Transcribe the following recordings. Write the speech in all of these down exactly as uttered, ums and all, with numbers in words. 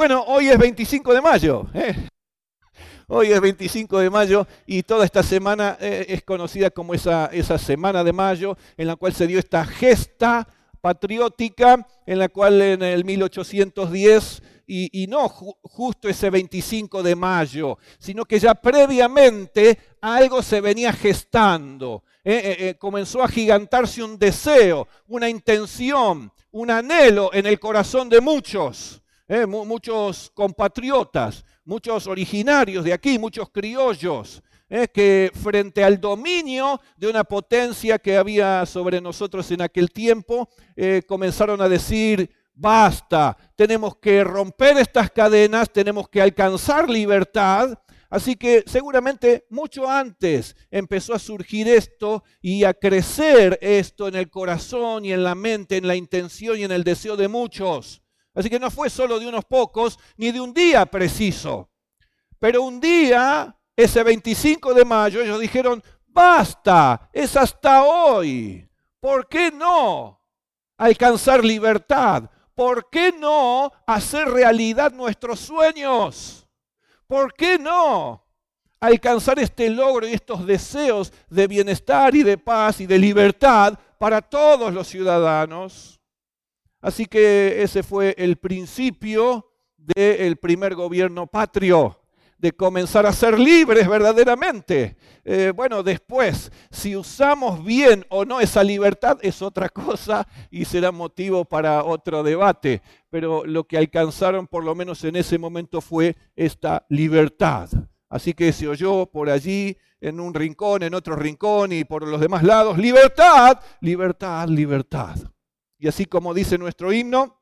Bueno, hoy es veinticinco de mayo. ¿eh? Hoy es veinticinco de mayo y toda esta semana eh, es conocida como esa, esa Semana de Mayo, en la cual se dio esta gesta patriótica, en la cual en el mil ochocientos diez, y, y no ju- justo ese veinticinco de mayo, sino que ya previamente algo se venía gestando. Eh, eh, eh, comenzó a gigantarse un deseo, una intención, un anhelo en el corazón de muchos. Eh, mu- muchos compatriotas, muchos originarios de aquí, muchos criollos, eh, que frente al dominio de una potencia que había sobre nosotros en aquel tiempo, eh, comenzaron a decir, basta, tenemos que romper estas cadenas, tenemos que alcanzar libertad. Así que seguramente mucho antes empezó a surgir esto y a crecer esto en el corazón y en la mente, en la intención y en el deseo de muchos. Así que no fue solo de unos pocos, ni de un día preciso. Pero un día, ese veinticinco de mayo, ellos dijeron, basta, es hasta hoy. ¿Por qué no alcanzar libertad? ¿Por qué no hacer realidad nuestros sueños? ¿Por qué no alcanzar este logro y estos deseos de bienestar y de paz y de libertad para todos los ciudadanos? Así que ese fue el principio del primer gobierno patrio, de comenzar a ser libres verdaderamente. Eh, bueno, después, si usamos bien o no esa libertad es otra cosa y será motivo para otro debate. Pero lo que alcanzaron por lo menos en ese momento fue esta libertad. Así que se oyó por allí, en un rincón, en otro rincón y por los demás lados, libertad, libertad, libertad. Y así como dice nuestro himno,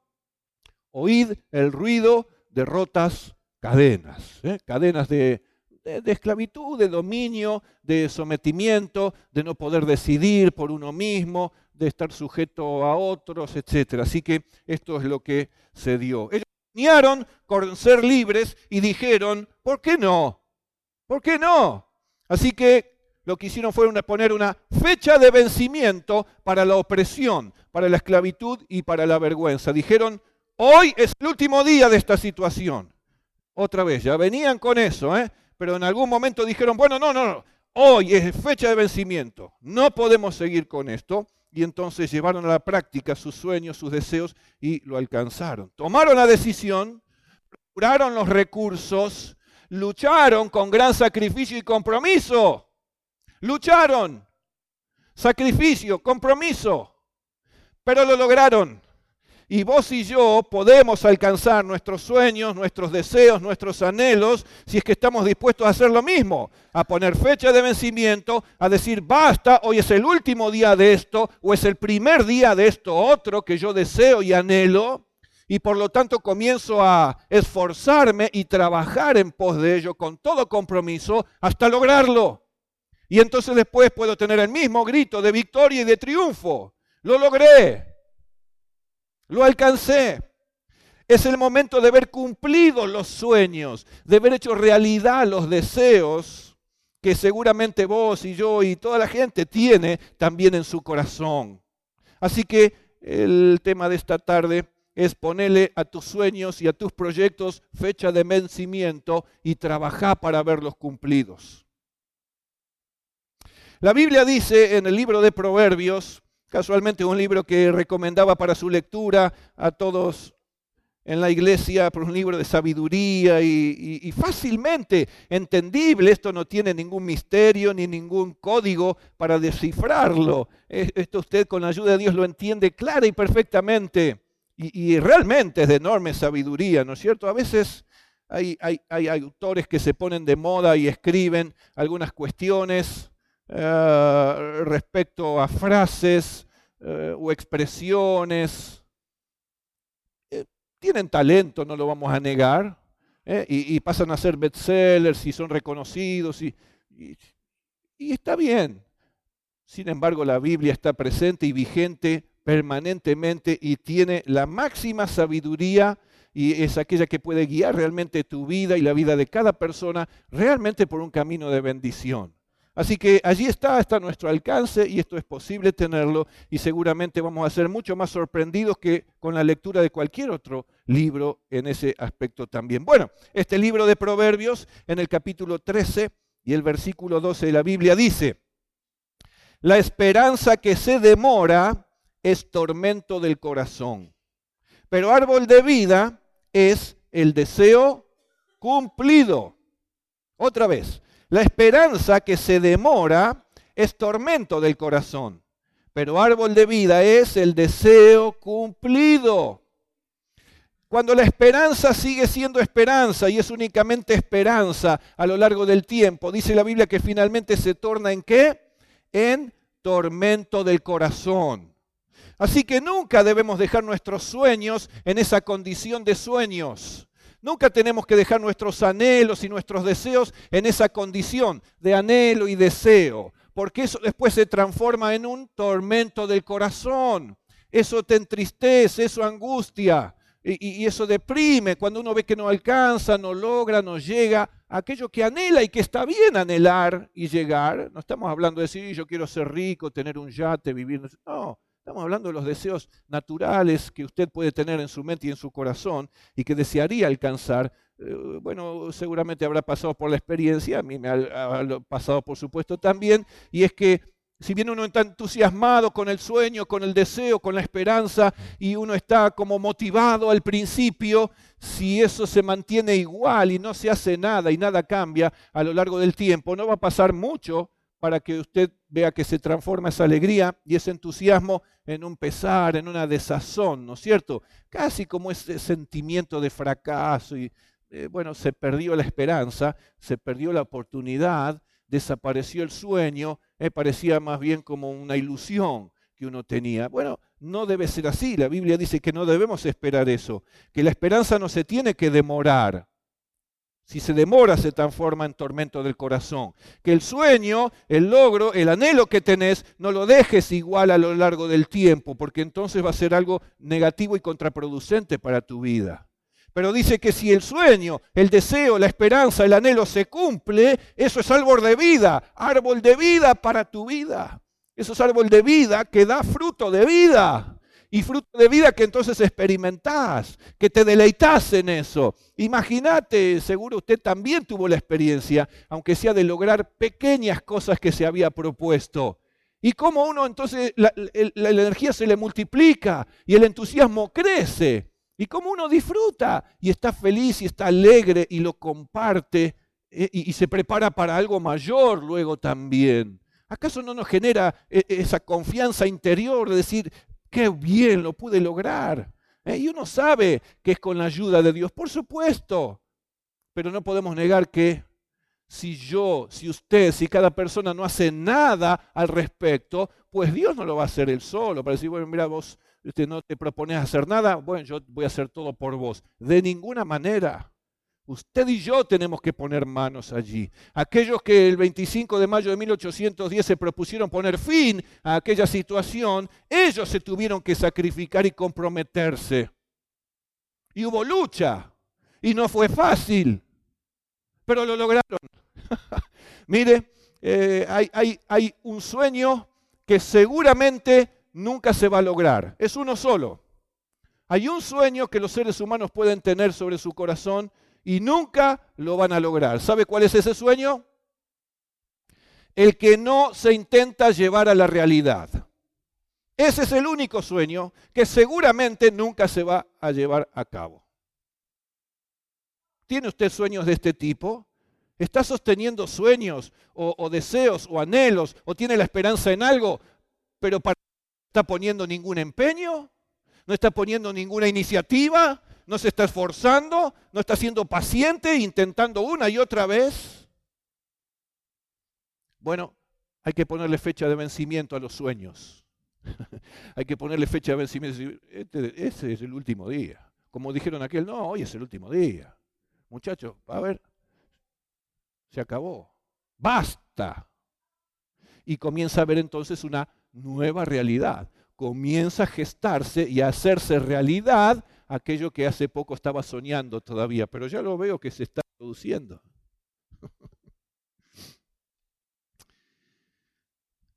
oíd el ruido de rotas cadenas, ¿eh? cadenas de, de, de esclavitud, de dominio, de sometimiento, de no poder decidir por uno mismo, de estar sujeto a otros, etcétera. Así que esto es lo que se dio. Ellos soñaron con ser libres y dijeron, ¿por qué no? ¿Por qué no? Así que lo que hicieron fue una, poner una fecha de vencimiento para la opresión, para la esclavitud y para la vergüenza. Dijeron, hoy es el último día de esta situación. Otra vez, ya venían con eso, ¿eh? Pero en algún momento dijeron, bueno, no, no, no, hoy es fecha de vencimiento, no podemos seguir con esto. Y entonces llevaron a la práctica sus sueños, sus deseos y lo alcanzaron. Tomaron la decisión, procuraron los recursos, lucharon con gran sacrificio y compromiso. Lucharon, sacrificio, compromiso, pero lo lograron. Y vos y yo podemos alcanzar nuestros sueños, nuestros deseos, nuestros anhelos, si es que estamos dispuestos a hacer lo mismo, a poner fecha de vencimiento, a decir, basta, hoy es el último día de esto, o es el primer día de esto otro que yo deseo y anhelo, y por lo tanto comienzo a esforzarme y trabajar en pos de ello con todo compromiso hasta lograrlo. Y entonces después puedo tener el mismo grito de victoria y de triunfo. Lo logré. Lo alcancé. Es el momento de ver cumplidos los sueños, de ver hecho realidad los deseos que seguramente vos y yo y toda la gente tiene también en su corazón. Así que el tema de esta tarde es ponerle a tus sueños y a tus proyectos fecha de vencimiento y trabajar para verlos cumplidos. La Biblia dice en el libro de Proverbios, casualmente un libro que recomendaba para su lectura a todos en la iglesia, por un libro de sabiduría y, y, y fácilmente entendible, esto no tiene ningún misterio ni ningún código para descifrarlo. Esto usted con la ayuda de Dios lo entiende clara y perfectamente y, y realmente es de enorme sabiduría, ¿no es cierto? A veces hay, hay, hay autores que se ponen de moda y escriben algunas cuestiones Uh, respecto a frases uh, o expresiones. Eh, tienen talento, no lo vamos a negar, eh, y, y pasan a ser bestsellers y son reconocidos y, y, y está bien. Sin embargo, la Biblia está presente y vigente permanentemente y tiene la máxima sabiduría y es aquella que puede guiar realmente tu vida y la vida de cada persona realmente por un camino de bendición. Así que allí está, está a nuestro alcance y esto es posible tenerlo y seguramente vamos a ser mucho más sorprendidos que con la lectura de cualquier otro libro en ese aspecto también. Bueno, este libro de Proverbios en el capítulo trece y el versículo doce de la Biblia dice: la esperanza que se demora es tormento del corazón, pero árbol de vida es el deseo cumplido. Otra vez. La esperanza que se demora es tormento del corazón, pero árbol de vida es el deseo cumplido. Cuando la esperanza sigue siendo esperanza y es únicamente esperanza a lo largo del tiempo, dice la Biblia que finalmente se torna ¿en qué? En tormento del corazón. Así que nunca debemos dejar nuestros sueños en esa condición de sueños. Nunca tenemos que dejar nuestros anhelos y nuestros deseos en esa condición de anhelo y deseo, porque eso después se transforma en un tormento del corazón. Eso te entristece, eso angustia y, y eso deprime cuando uno ve que no alcanza, no logra, no llega a aquello que anhela y que está bien anhelar y llegar. No estamos hablando de decir yo quiero ser rico, tener un yate, vivir. No. Estamos hablando de los deseos naturales que usted puede tener en su mente y en su corazón y que desearía alcanzar. Eh, bueno, seguramente habrá pasado por la experiencia, a mí me ha, ha pasado por supuesto también, y es que si bien uno está entusiasmado con el sueño, con el deseo, con la esperanza, y uno está como motivado al principio, si eso se mantiene igual y no se hace nada y nada cambia a lo largo del tiempo, no va a pasar mucho para que usted vea que se transforma esa alegría y ese entusiasmo en un pesar, en una desazón, ¿no es cierto? Casi como ese sentimiento de fracaso y, eh, bueno, se perdió la esperanza, se perdió la oportunidad, desapareció el sueño, eh, parecía más bien como una ilusión que uno tenía. Bueno, no debe ser así, la Biblia dice que no debemos esperar eso, que la esperanza no se tiene que demorar. Si se demora, se transforma en tormento del corazón. Que el sueño, el logro, el anhelo que tenés, no lo dejes igual a lo largo del tiempo, porque entonces va a ser algo negativo y contraproducente para tu vida. Pero dice que si el sueño, el deseo, la esperanza, el anhelo se cumple, eso es árbol de vida, árbol de vida para tu vida. Eso es árbol de vida que da fruto de vida. Y fruto de vida que entonces experimentás, que te deleitás en eso. Imagínate, seguro usted también tuvo la experiencia, aunque sea de lograr pequeñas cosas que se había propuesto. Y cómo uno entonces, la, la, la energía se le multiplica y el entusiasmo crece. Y cómo uno disfruta y está feliz y está alegre y lo comparte eh, y, y se prepara para algo mayor luego también. ¿Acaso no nos genera eh, esa confianza interior de decir, qué bien, lo pude lograr? ¿Eh? Y uno sabe que es con la ayuda de Dios, por supuesto. Pero no podemos negar que si yo, si usted, si cada persona no hace nada al respecto, pues Dios no lo va a hacer él solo. Para decir, bueno, mira, vos usted no te propones hacer nada, bueno, yo voy a hacer todo por vos. De ninguna manera. Usted y yo tenemos que poner manos allí. Aquellos que el veinticinco de mayo de mil ochocientos diez se propusieron poner fin a aquella situación, ellos se tuvieron que sacrificar y comprometerse. Y hubo lucha, y no fue fácil, pero lo lograron. Mire, eh, hay, hay, hay un sueño que seguramente nunca se va a lograr. Es uno solo. Hay un sueño que los seres humanos pueden tener sobre su corazón y nunca lo van a lograr. ¿Sabe cuál es ese sueño? El que no se intenta llevar a la realidad. Ese es el único sueño que seguramente nunca se va a llevar a cabo. ¿Tiene usted sueños de este tipo? ¿Está sosteniendo sueños o, o deseos o anhelos o tiene la esperanza en algo, pero para no está poniendo ningún empeño? ¿No está poniendo ninguna iniciativa? ¿No se está esforzando? ¿No está siendo paciente, intentando una y otra vez? Bueno, hay que ponerle fecha de vencimiento a los sueños. Hay que ponerle fecha de vencimiento. Este, ese es el último día. Como dijeron aquel, no, hoy es el último día. Muchachos, a ver, se acabó. ¡Basta! Y comienza a ver entonces una nueva realidad. Comienza a gestarse y a hacerse realidad aquello que hace poco estaba soñando todavía, pero ya lo veo que se está produciendo.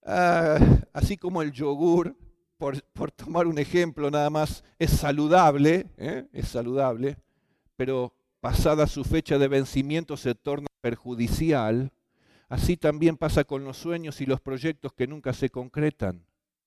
Ah, así como el yogur, por, por tomar un ejemplo nada más, es saludable, ¿eh? es saludable, pero pasada su fecha de vencimiento se torna perjudicial. Así también pasa con los sueños y los proyectos que nunca se concretan.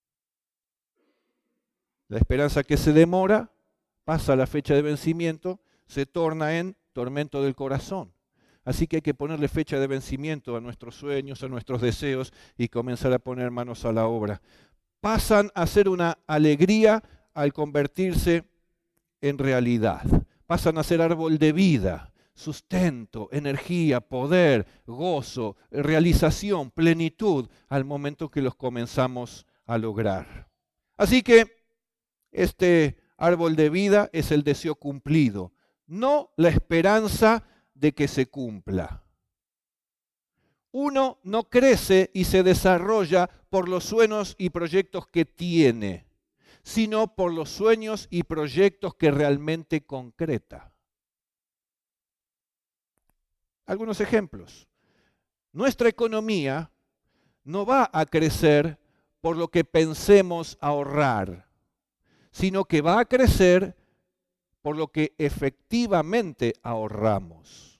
La esperanza que se demora, pasa la fecha de vencimiento, se torna en tormento del corazón. Así que hay que ponerle fecha de vencimiento a nuestros sueños, a nuestros deseos y comenzar a poner manos a la obra. Pasan a ser una alegría al convertirse en realidad. Pasan a ser árbol de vida, sustento, energía, poder, gozo, realización, plenitud al momento que los comenzamos a lograr. Así que este árbol de vida es el deseo cumplido, no la esperanza de que se cumpla. Uno no crece y se desarrolla por los sueños y proyectos que tiene, sino por los sueños y proyectos que realmente concreta. Algunos ejemplos. Nuestra economía no va a crecer por lo que pensemos ahorrar, sino que va a crecer por lo que efectivamente ahorramos.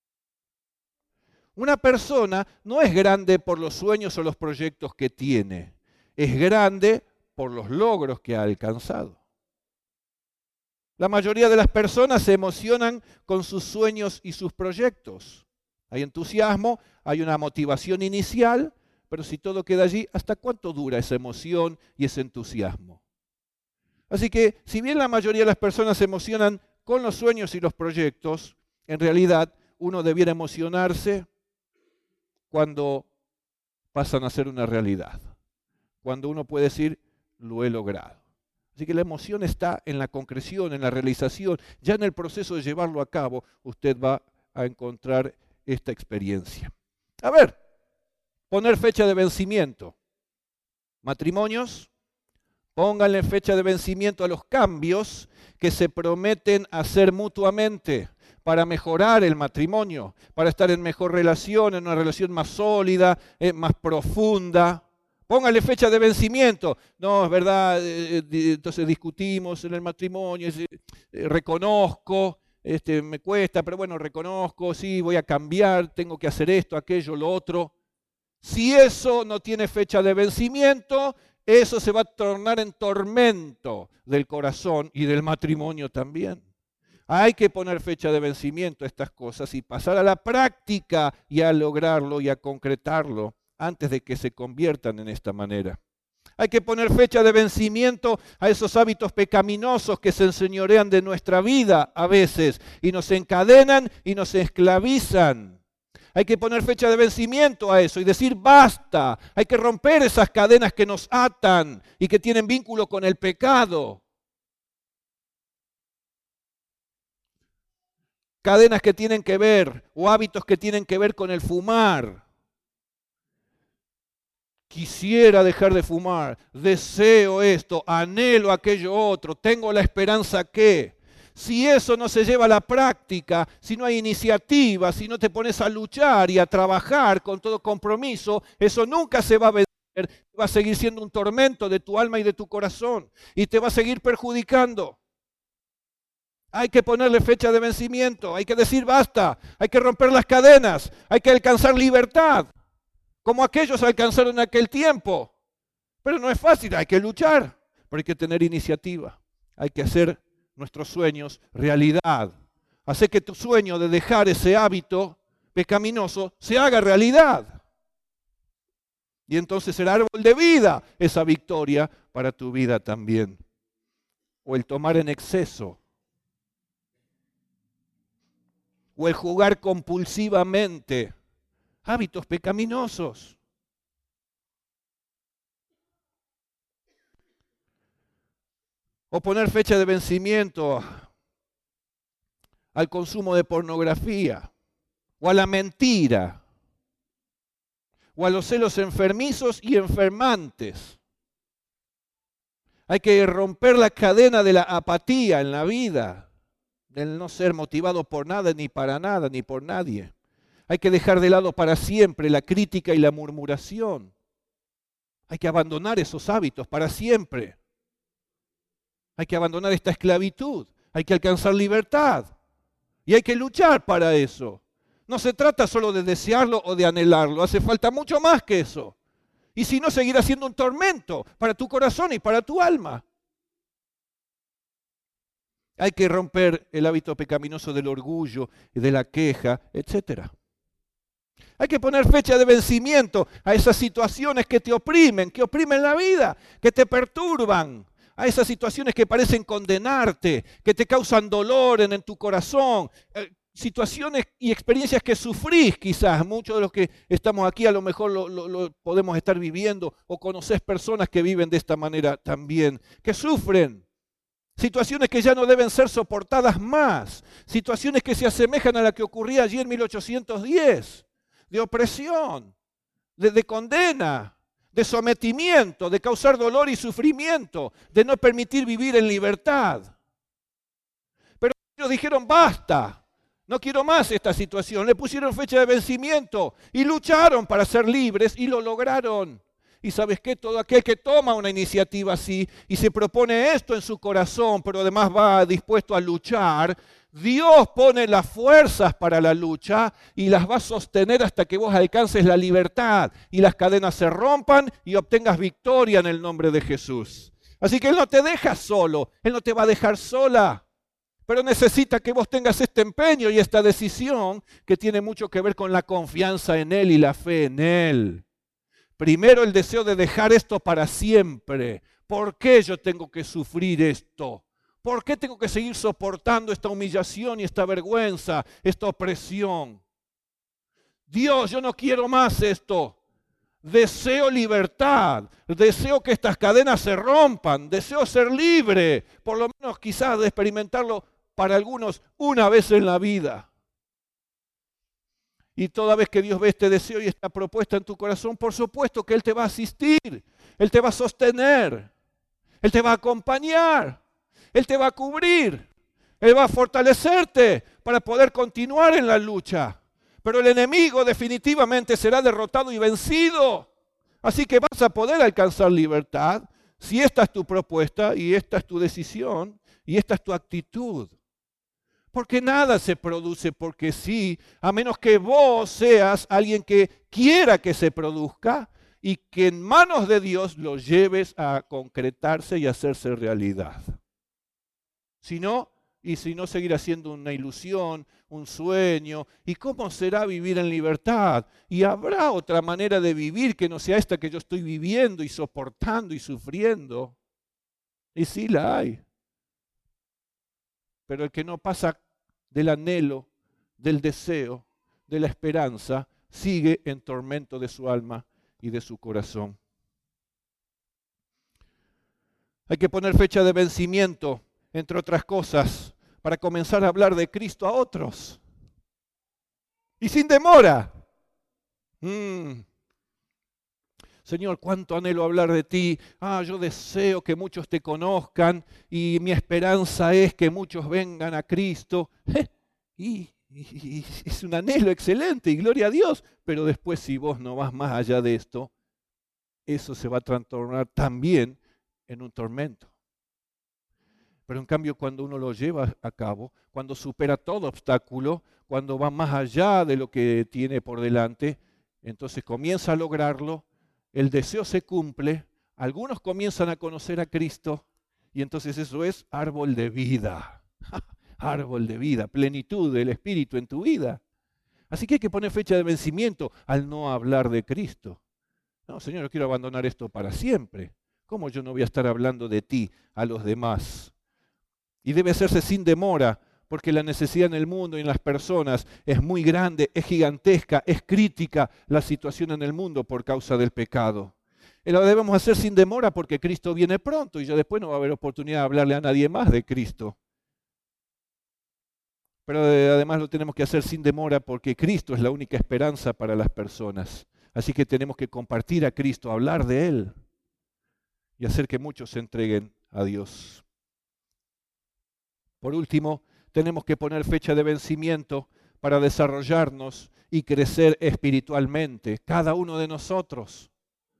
Una persona no es grande por los sueños o los proyectos que tiene, es grande por los logros que ha alcanzado. La mayoría de las personas se emocionan con sus sueños y sus proyectos. Hay entusiasmo, hay una motivación inicial, pero si todo queda allí, ¿hasta cuánto dura esa emoción y ese entusiasmo? Así que, si bien la mayoría de las personas se emocionan con los sueños y los proyectos, en realidad uno debiera emocionarse cuando pasan a ser una realidad, cuando uno puede decir, lo he logrado. Así que la emoción está en la concreción, en la realización. Ya en el proceso de llevarlo a cabo, usted va a encontrar esta experiencia. A ver, poner fecha de vencimiento. Matrimonios, pónganle fecha de vencimiento a los cambios que se prometen hacer mutuamente para mejorar el matrimonio, para estar en mejor relación, en una relación más sólida, eh, más profunda. Póngale fecha de vencimiento. No, es verdad, eh, eh, entonces discutimos en el matrimonio, eh, eh, reconozco, este, me cuesta, pero bueno, reconozco, sí, voy a cambiar, tengo que hacer esto, aquello, lo otro. Si eso no tiene fecha de vencimiento, eso se va a tornar en tormento del corazón y del matrimonio también. Hay que poner fecha de vencimiento a estas cosas y pasar a la práctica y a lograrlo y a concretarlo antes de que se conviertan en esta manera. Hay que poner fecha de vencimiento a esos hábitos pecaminosos que se enseñorean de nuestra vida a veces y nos encadenan y nos esclavizan. Hay que poner fecha de vencimiento a eso y decir basta. Hay que romper esas cadenas que nos atan y que tienen vínculo con el pecado. Cadenas que tienen que ver o hábitos que tienen que ver con el fumar. Quisiera dejar de fumar, deseo esto, anhelo aquello otro, tengo la esperanza que... Si eso no se lleva a la práctica, si no hay iniciativa, si no te pones a luchar y a trabajar con todo compromiso, eso nunca se va a vencer, va a seguir siendo un tormento de tu alma y de tu corazón y te va a seguir perjudicando. Hay que ponerle fecha de vencimiento, hay que decir basta, hay que romper las cadenas, hay que alcanzar libertad, como aquellos alcanzaron en aquel tiempo. Pero no es fácil, hay que luchar, pero hay que tener iniciativa, hay que hacer nuestros sueños realidad. Hacer que tu sueño de dejar ese hábito pecaminoso se haga realidad. Y entonces será árbol de vida esa victoria para tu vida también. O el tomar en exceso. O el jugar compulsivamente. Hábitos pecaminosos. O poner fecha de vencimiento al consumo de pornografía, o a la mentira, o a los celos enfermizos y enfermantes. Hay que romper la cadena de la apatía en la vida, del no ser motivado por nada, ni para nada, ni por nadie. Hay que dejar de lado para siempre la crítica y la murmuración. Hay que abandonar esos hábitos para siempre. Hay que abandonar esta esclavitud. Hay que alcanzar libertad. Y hay que luchar para eso. No se trata solo de desearlo o de anhelarlo. Hace falta mucho más que eso. Y si no, seguirá siendo un tormento para tu corazón y para tu alma. Hay que romper el hábito pecaminoso del orgullo, de la queja, etcétera. Hay que poner fecha de vencimiento a esas situaciones que te oprimen, que oprimen la vida, que te perturban, a esas situaciones que parecen condenarte, que te causan dolor en, en tu corazón, eh, situaciones y experiencias que sufrís quizás. Muchos de los que estamos aquí a lo mejor lo, lo, lo podemos estar viviendo o conocés personas que viven de esta manera también, que sufren. Situaciones que ya no deben ser soportadas más, situaciones que se asemejan a la que ocurría allí en mil ochocientos diez. De opresión, de, de condena, de sometimiento, de causar dolor y sufrimiento, de no permitir vivir en libertad. Pero ellos dijeron, basta, no quiero más esta situación. Le pusieron fecha de vencimiento y lucharon para ser libres y lo lograron. Y ¿sabes qué? Todo aquel que toma una iniciativa así y se propone esto en su corazón, pero además va dispuesto a luchar, Dios pone las fuerzas para la lucha y las va a sostener hasta que vos alcances la libertad y las cadenas se rompan y obtengas victoria en el nombre de Jesús. Así que Él no te deja solo, Él no te va a dejar sola, pero necesita que vos tengas este empeño y esta decisión que tiene mucho que ver con la confianza en Él y la fe en Él. Primero el deseo de dejar esto para siempre. ¿Por qué yo tengo que sufrir esto? ¿Por qué tengo que seguir soportando esta humillación y esta vergüenza, esta opresión? Dios, yo no quiero más esto. Deseo libertad, deseo que estas cadenas se rompan, deseo ser libre, por lo menos quizás de experimentarlo para algunos una vez en la vida. Y toda vez que Dios ve este deseo y esta propuesta en tu corazón, por supuesto que Él te va a asistir, Él te va a sostener, Él te va a acompañar, Él te va a cubrir, Él va a fortalecerte para poder continuar en la lucha. Pero el enemigo definitivamente será derrotado y vencido. Así que vas a poder alcanzar libertad si esta es tu propuesta y esta es tu decisión y esta es tu actitud. Porque nada se produce porque sí, a menos que vos seas alguien que quiera que se produzca y que en manos de Dios lo lleves a concretarse y hacerse realidad. Si no, y si no, seguirá siendo una ilusión, un sueño. ¿Y cómo será vivir en libertad? Y habrá otra manera de vivir que no sea esta que yo estoy viviendo y soportando y sufriendo. Y sí la hay. Pero el que no pasa del anhelo, del deseo, de la esperanza, sigue en tormento de su alma y de su corazón. Hay que poner fecha de vencimiento, entre otras cosas, para comenzar a hablar de Cristo a otros. Y sin demora. Mm. Señor, cuánto anhelo hablar de ti. Ah, yo deseo que muchos te conozcan y mi esperanza es que muchos vengan a Cristo. Eh, y, y, y es un anhelo excelente y gloria a Dios. Pero después, si vos no vas más allá de esto, eso se va a transformar también en un tormento. Pero en cambio, cuando uno lo lleva a cabo, cuando supera todo obstáculo, cuando va más allá de lo que tiene por delante, entonces comienza a lograrlo. El deseo se cumple, algunos comienzan a conocer a Cristo y entonces eso es árbol de vida, árbol de vida, plenitud del Espíritu en tu vida. Así que hay que poner fecha de vencimiento al no hablar de Cristo. No, Señor, yo quiero abandonar esto para siempre. ¿Cómo yo no voy a estar hablando de ti a los demás? Y debe hacerse sin demora, porque la necesidad en el mundo y en las personas es muy grande, es gigantesca, es crítica la situación en el mundo por causa del pecado. Y lo debemos hacer sin demora porque Cristo viene pronto y ya después no va a haber oportunidad de hablarle a nadie más de Cristo. Pero además lo tenemos que hacer sin demora porque Cristo es la única esperanza para las personas. Así que tenemos que compartir a Cristo, hablar de Él y hacer que muchos se entreguen a Dios. Por último, tenemos que poner fecha de vencimiento para desarrollarnos y crecer espiritualmente, cada uno de nosotros.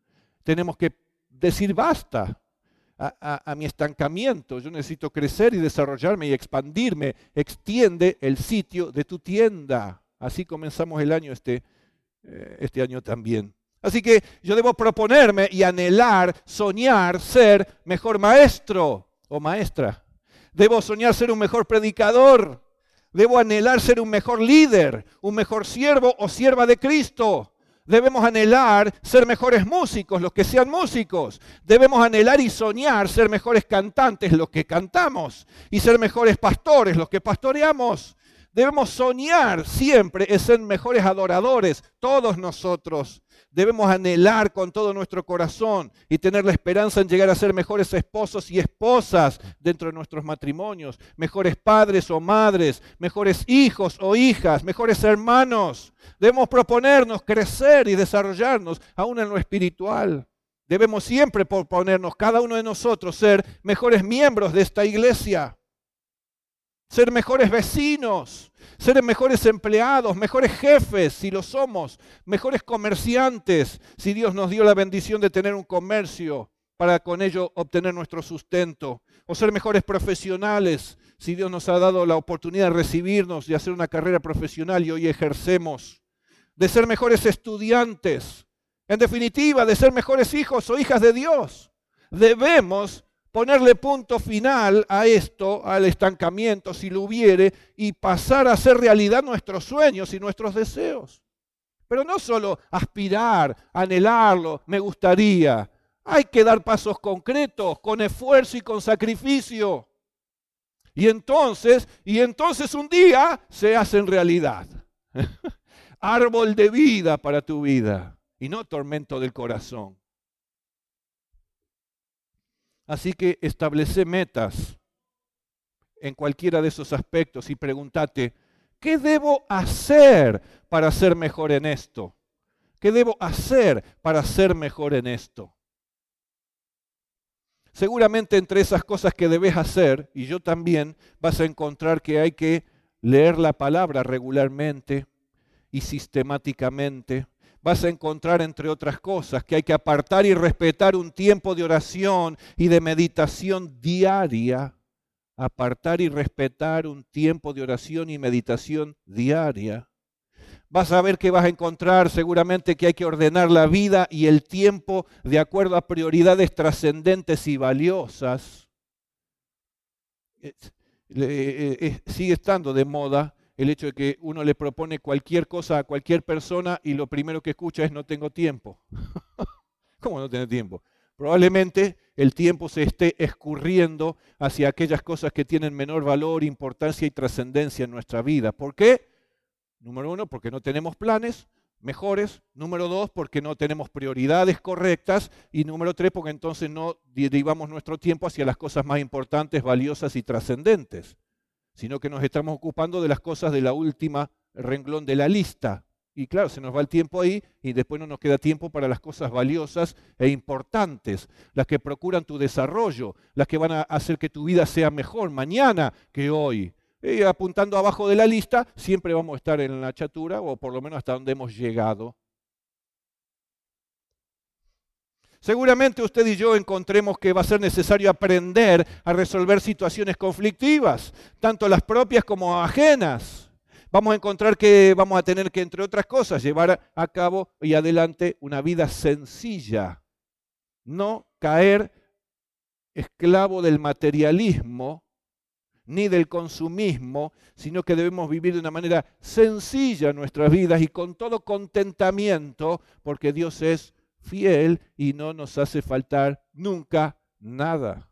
Tenemos que decir basta a, a, a mi estancamiento. Yo necesito crecer y desarrollarme y expandirme. Extiende el sitio de tu tienda. Así comenzamos el año este, eh, este año también. Así que yo debo proponerme y anhelar, soñar, ser mejor maestro o maestra. Debo soñar ser un mejor predicador. Debo anhelar ser un mejor líder, un mejor siervo o sierva de Cristo. Debemos anhelar ser mejores músicos, los que sean músicos. Debemos anhelar y soñar ser mejores cantantes, los que cantamos. Y ser mejores pastores, los que pastoreamos. Debemos soñar siempre en ser mejores adoradores, todos nosotros. Debemos anhelar con todo nuestro corazón y tener la esperanza en llegar a ser mejores esposos y esposas dentro de nuestros matrimonios, mejores padres o madres, mejores hijos o hijas, mejores hermanos. Debemos proponernos crecer y desarrollarnos aún en lo espiritual. Debemos siempre proponernos, cada uno de nosotros, ser mejores miembros de esta iglesia. Ser mejores vecinos, ser mejores empleados, mejores jefes si lo somos, mejores comerciantes si Dios nos dio la bendición de tener un comercio para con ello obtener nuestro sustento. O ser mejores profesionales si Dios nos ha dado la oportunidad de recibirnos y hacer una carrera profesional y hoy ejercemos. De ser mejores estudiantes, en definitiva de ser mejores hijos o hijas de Dios. Debemos ponerle punto final a esto, al estancamiento, si lo hubiere, y pasar a hacer realidad nuestros sueños y nuestros deseos. Pero no solo aspirar, anhelarlo, me gustaría. Hay que dar pasos concretos, con esfuerzo y con sacrificio. Y entonces, y entonces un día se hacen realidad. Árbol de vida para tu vida, y no tormento del corazón. Así que establece metas en cualquiera de esos aspectos y pregúntate, ¿qué debo hacer para ser mejor en esto? ¿Qué debo hacer para ser mejor en esto? Seguramente entre esas cosas que debes hacer, y yo también, vas a encontrar que hay que leer la palabra regularmente y sistemáticamente. Vas a encontrar, entre otras cosas, que hay que apartar y respetar un tiempo de oración y de meditación diaria. Apartar y respetar un tiempo de oración y meditación diaria. Vas a ver que vas a encontrar seguramente que hay que ordenar la vida y el tiempo de acuerdo a prioridades trascendentes y valiosas. Sigue estando de moda el hecho de que uno le propone cualquier cosa a cualquier persona y lo primero que escucha es no tengo tiempo. ¿Cómo no tener tiempo? Probablemente el tiempo se esté escurriendo hacia aquellas cosas que tienen menor valor, importancia y trascendencia en nuestra vida. ¿Por qué? Número uno, porque no tenemos planes mejores. Número dos, porque no tenemos prioridades correctas. Y número tres, porque entonces no derivamos nuestro tiempo hacia las cosas más importantes, valiosas y trascendentes, sino que nos estamos ocupando de las cosas de la última renglón de la lista. Y claro, se nos va el tiempo ahí y después no nos queda tiempo para las cosas valiosas e importantes, las que procuran tu desarrollo, las que van a hacer que tu vida sea mejor mañana que hoy. Y apuntando abajo de la lista, siempre vamos a estar en la chatura o por lo menos hasta donde hemos llegado. Seguramente usted y yo encontremos que va a ser necesario aprender a resolver situaciones conflictivas, tanto las propias como ajenas. Vamos a encontrar que vamos a tener que, entre otras cosas, llevar a cabo y adelante una vida sencilla. No caer esclavo del materialismo ni del consumismo, sino que debemos vivir de una manera sencilla nuestras vidas y con todo contentamiento, porque Dios es fiel y no nos hace faltar nunca nada.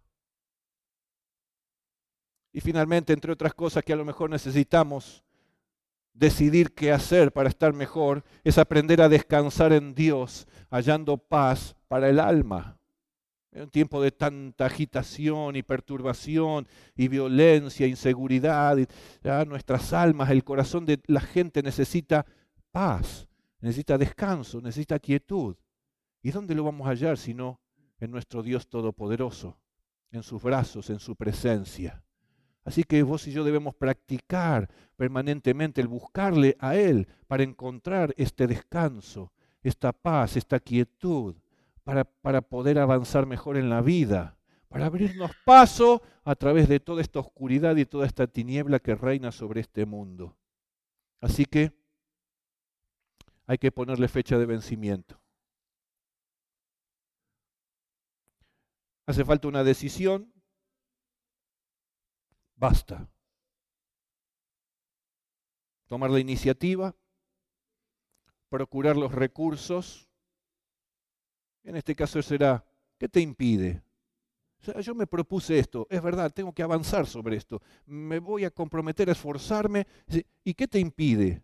Y finalmente, entre otras cosas que a lo mejor necesitamos decidir qué hacer para estar mejor, es aprender a descansar en Dios, hallando paz para el alma. En un tiempo de tanta agitación y perturbación y violencia, inseguridad, y, ya, nuestras almas, el corazón de la gente necesita paz, necesita descanso, necesita quietud. ¿Y dónde lo vamos a hallar si no en nuestro Dios Todopoderoso, en sus brazos, en su presencia? Así que vos y yo debemos practicar permanentemente el buscarle a Él para encontrar este descanso, esta paz, esta quietud, para, para poder avanzar mejor en la vida, para abrirnos paso a través de toda esta oscuridad y toda esta tiniebla que reina sobre este mundo. Así que hay que ponerle fecha de vencimiento. Hace falta una decisión. Basta. Tomar la iniciativa, procurar los recursos. En este caso será, ¿qué te impide? O sea, yo me propuse esto, es verdad, tengo que avanzar sobre esto, me voy a comprometer a esforzarme. ¿Y qué te impide?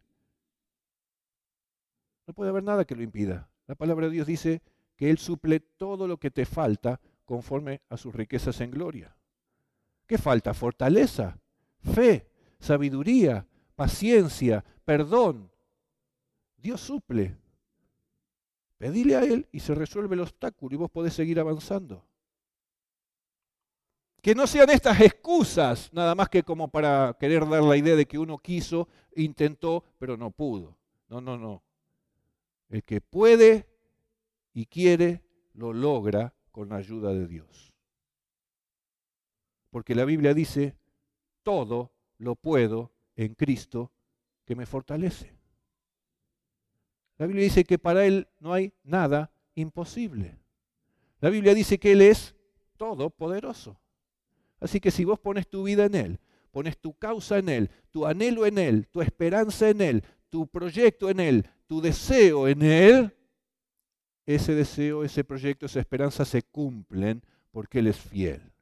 No puede haber nada que lo impida. La palabra de Dios dice que Él suple todo lo que te falta conforme a sus riquezas en gloria. ¿Qué falta? Fortaleza, fe, sabiduría, paciencia, perdón. Dios suple. Pedile a Él y se resuelve el obstáculo y vos podés seguir avanzando. Que no sean estas excusas, nada más que como para querer dar la idea de que uno quiso, intentó, pero no pudo. No, no, no. El que puede y quiere, lo logra con la ayuda de Dios. Porque la Biblia dice, todo lo puedo en Cristo que me fortalece. La Biblia dice que para Él no hay nada imposible. La Biblia dice que Él es todopoderoso. Así que si vos pones tu vida en Él, pones tu causa en Él, tu anhelo en Él, tu esperanza en Él, tu proyecto en Él, tu deseo en Él, ese deseo, ese proyecto, esa esperanza se cumplen porque Él es fiel.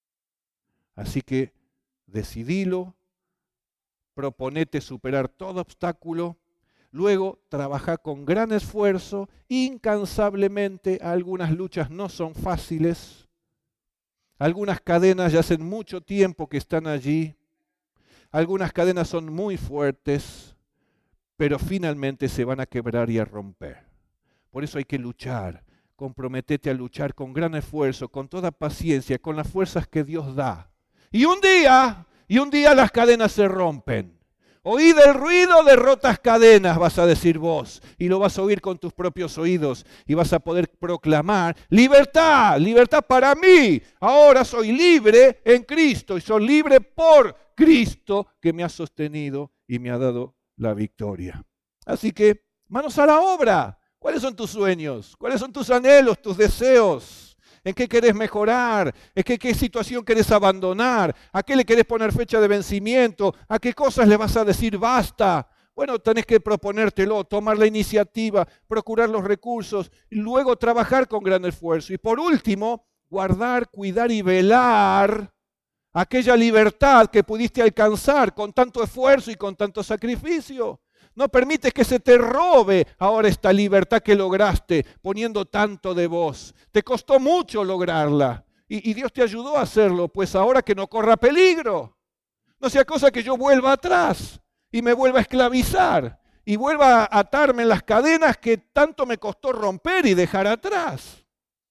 Así que decidilo, proponete superar todo obstáculo, luego trabaja con gran esfuerzo, incansablemente. Algunas luchas no son fáciles. Algunas cadenas ya hacen mucho tiempo que están allí. Algunas cadenas son muy fuertes, pero finalmente se van a quebrar y a romper. Por eso hay que luchar. Comprométete a luchar con gran esfuerzo, con toda paciencia, con las fuerzas que Dios da. Y un día, y un día las cadenas se rompen. Oíd el ruido de rotas cadenas, vas a decir vos, y lo vas a oír con tus propios oídos, y vas a poder proclamar, libertad, libertad para mí. Ahora soy libre en Cristo, y soy libre por Cristo, que me ha sostenido y me ha dado la victoria. Así que, manos a la obra. ¿Cuáles son tus sueños? ¿Cuáles son tus anhelos, tus deseos? ¿En qué querés mejorar? ¿En qué, qué situación querés abandonar? ¿A qué le querés poner fecha de vencimiento? ¿A qué cosas le vas a decir basta? Bueno, tenés que proponértelo, tomar la iniciativa, procurar los recursos, y luego trabajar con gran esfuerzo. Y por último, guardar, cuidar y velar aquella libertad que pudiste alcanzar con tanto esfuerzo y con tanto sacrificio. No permites que se te robe ahora esta libertad que lograste poniendo tanto de vos. Te costó mucho lograrla y, y Dios te ayudó a hacerlo, pues ahora que no corra peligro. No sea cosa que yo vuelva atrás y me vuelva a esclavizar y vuelva a atarme en las cadenas que tanto me costó romper y dejar atrás.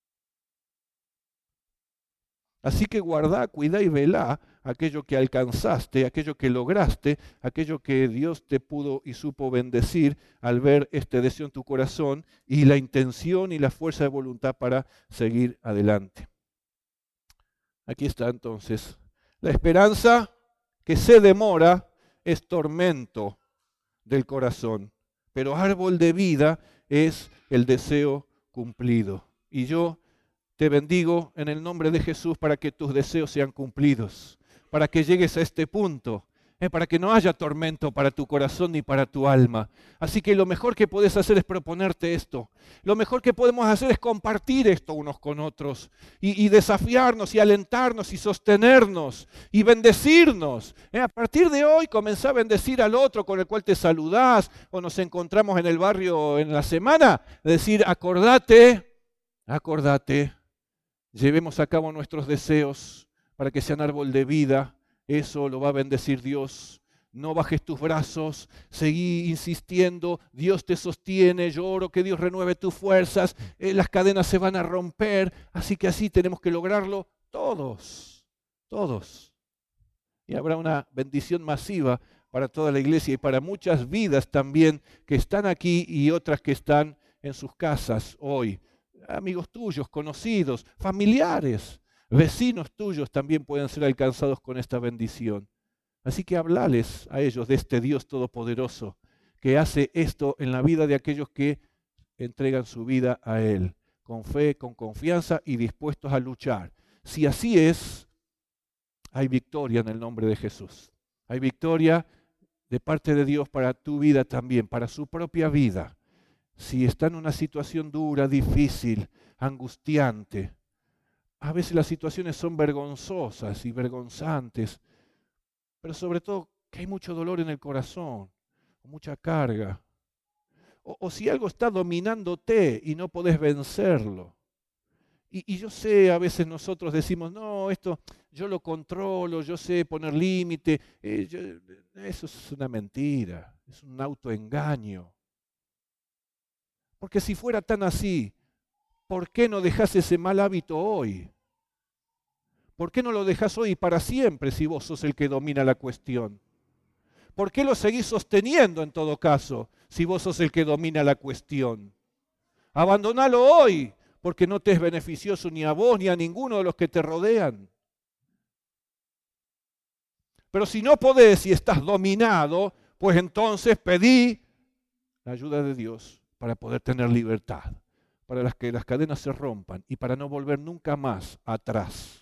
Así que guardá, cuidá y velá aquello que alcanzaste, aquello que lograste, aquello que Dios te pudo y supo bendecir al ver este deseo en tu corazón y la intención y la fuerza de voluntad para seguir adelante. Aquí está entonces. La esperanza que se demora es tormento del corazón, pero árbol de vida es el deseo cumplido. Y yo te bendigo en el nombre de Jesús para que tus deseos sean cumplidos, para que llegues a este punto, eh, para que no haya tormento para tu corazón ni para tu alma. Así que lo mejor que puedes hacer es proponerte esto. Lo mejor que podemos hacer es compartir esto unos con otros y, y desafiarnos y alentarnos y sostenernos y bendecirnos. Eh, a partir de hoy comenzá a bendecir al otro con el cual te saludás o nos encontramos en el barrio en la semana. Decir, acordate, acordate. Llevemos a cabo nuestros deseos para que sean árbol de vida. Eso lo va a bendecir Dios. No bajes tus brazos, seguí insistiendo. Dios te sostiene. Yo oro que Dios renueve tus fuerzas. Eh, las cadenas se van a romper. Así que así tenemos que lograrlo todos. Todos. Y habrá una bendición masiva para toda la iglesia y para muchas vidas también que están aquí y otras que están en sus casas hoy, amigos tuyos, conocidos, familiares, vecinos tuyos también pueden ser alcanzados con esta bendición. Así que hablales a ellos de este Dios todopoderoso que hace esto en la vida de aquellos que entregan su vida a Él, con fe, con confianza y dispuestos a luchar. Si así es, hay victoria en el nombre de Jesús. Hay victoria de parte de Dios para tu vida también, para su propia vida. Si está en una situación dura, difícil, angustiante, a veces las situaciones son vergonzosas y vergonzantes, pero sobre todo que hay mucho dolor en el corazón, mucha carga. O, o si algo está dominándote y no podés vencerlo. Y, y yo sé, a veces nosotros decimos, no, esto yo lo controlo, yo sé poner límite. Eh, yo, eso es una mentira, es un autoengaño. Porque si fuera tan así, ¿por qué no dejás ese mal hábito hoy? ¿Por qué no lo dejás hoy para siempre si vos sos el que domina la cuestión? ¿Por qué lo seguís sosteniendo en todo caso si vos sos el que domina la cuestión? Abandonalo hoy, porque no te es beneficioso ni a vos ni a ninguno de los que te rodean. Pero si no podés y estás dominado, pues entonces pedí la ayuda de Dios para poder tener libertad, para las que las cadenas se rompan y para no volver nunca más atrás.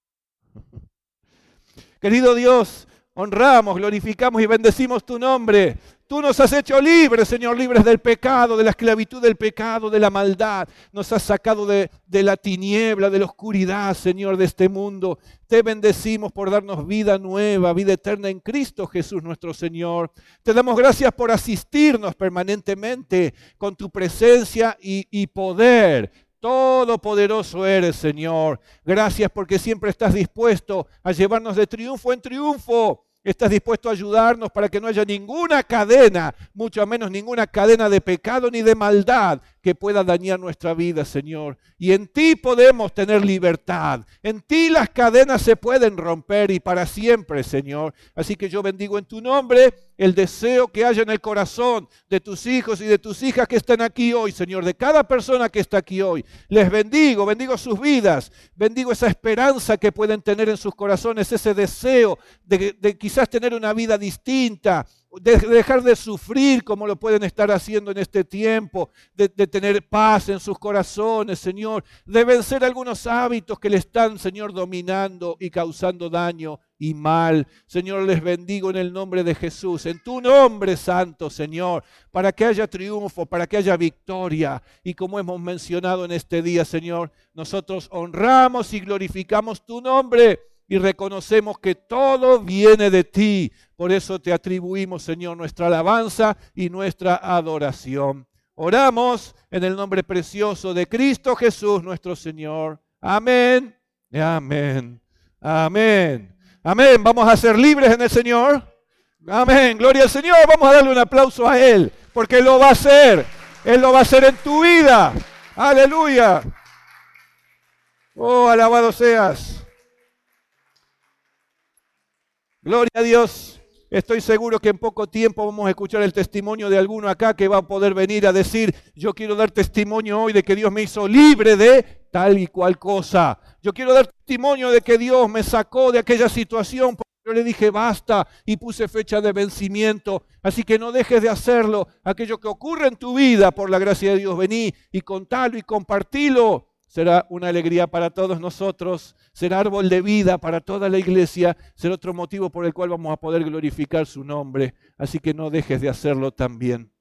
Querido Dios, honramos, glorificamos y bendecimos tu nombre. Tú nos has hecho libres, Señor, libres del pecado, de la esclavitud del pecado, de la maldad. Nos has sacado de, de la tiniebla, de la oscuridad, Señor, de este mundo. Te bendecimos por darnos vida nueva, vida eterna en Cristo Jesús nuestro Señor. Te damos gracias por asistirnos permanentemente con tu presencia y, y poder. Todopoderoso eres, Señor. Gracias porque siempre estás dispuesto a llevarnos de triunfo en triunfo. Estás dispuesto a ayudarnos para que no haya ninguna cadena, mucho menos ninguna cadena de pecado ni de maldad que pueda dañar nuestra vida, Señor. Y en ti podemos tener libertad. En ti las cadenas se pueden romper y para siempre, Señor. Así que yo bendigo en tu nombre el deseo que haya en el corazón de tus hijos y de tus hijas que están aquí hoy, Señor, de cada persona que está aquí hoy. Les bendigo, bendigo sus vidas, bendigo esa esperanza que pueden tener en sus corazones, ese deseo de, de quizás tener una vida distinta, de dejar de sufrir como lo pueden estar haciendo en este tiempo, de, de tener paz en sus corazones, Señor, de vencer algunos hábitos que le están, Señor, dominando y causando daño y mal. Señor, les bendigo en el nombre de Jesús, en tu nombre santo, Señor, para que haya triunfo, para que haya victoria. Y como hemos mencionado en este día, Señor, nosotros honramos y glorificamos tu nombre y reconocemos que todo viene de ti. Por eso te atribuimos, Señor, nuestra alabanza y nuestra adoración. Oramos en el nombre precioso de Cristo Jesús, nuestro Señor. Amén. Amén. Amén. Amén. Vamos a ser libres en el Señor. Amén. Gloria al Señor. Vamos a darle un aplauso a Él, porque Él lo va a hacer. Él lo va a hacer en tu vida. Aleluya. Oh, alabado seas. Gloria a Dios. Estoy seguro que en poco tiempo vamos a escuchar el testimonio de alguno acá que va a poder venir a decir, yo quiero dar testimonio hoy de que Dios me hizo libre de tal y cual cosa. Yo quiero dar testimonio de que Dios me sacó de aquella situación porque yo le dije basta y puse fecha de vencimiento. Así que no dejes de hacerlo. Aquello que ocurre en tu vida, por la gracia de Dios, vení y contalo y compartilo. Será una alegría para todos nosotros, será árbol de vida para toda la iglesia, será otro motivo por el cual vamos a poder glorificar su nombre. Así que no dejes de hacerlo también.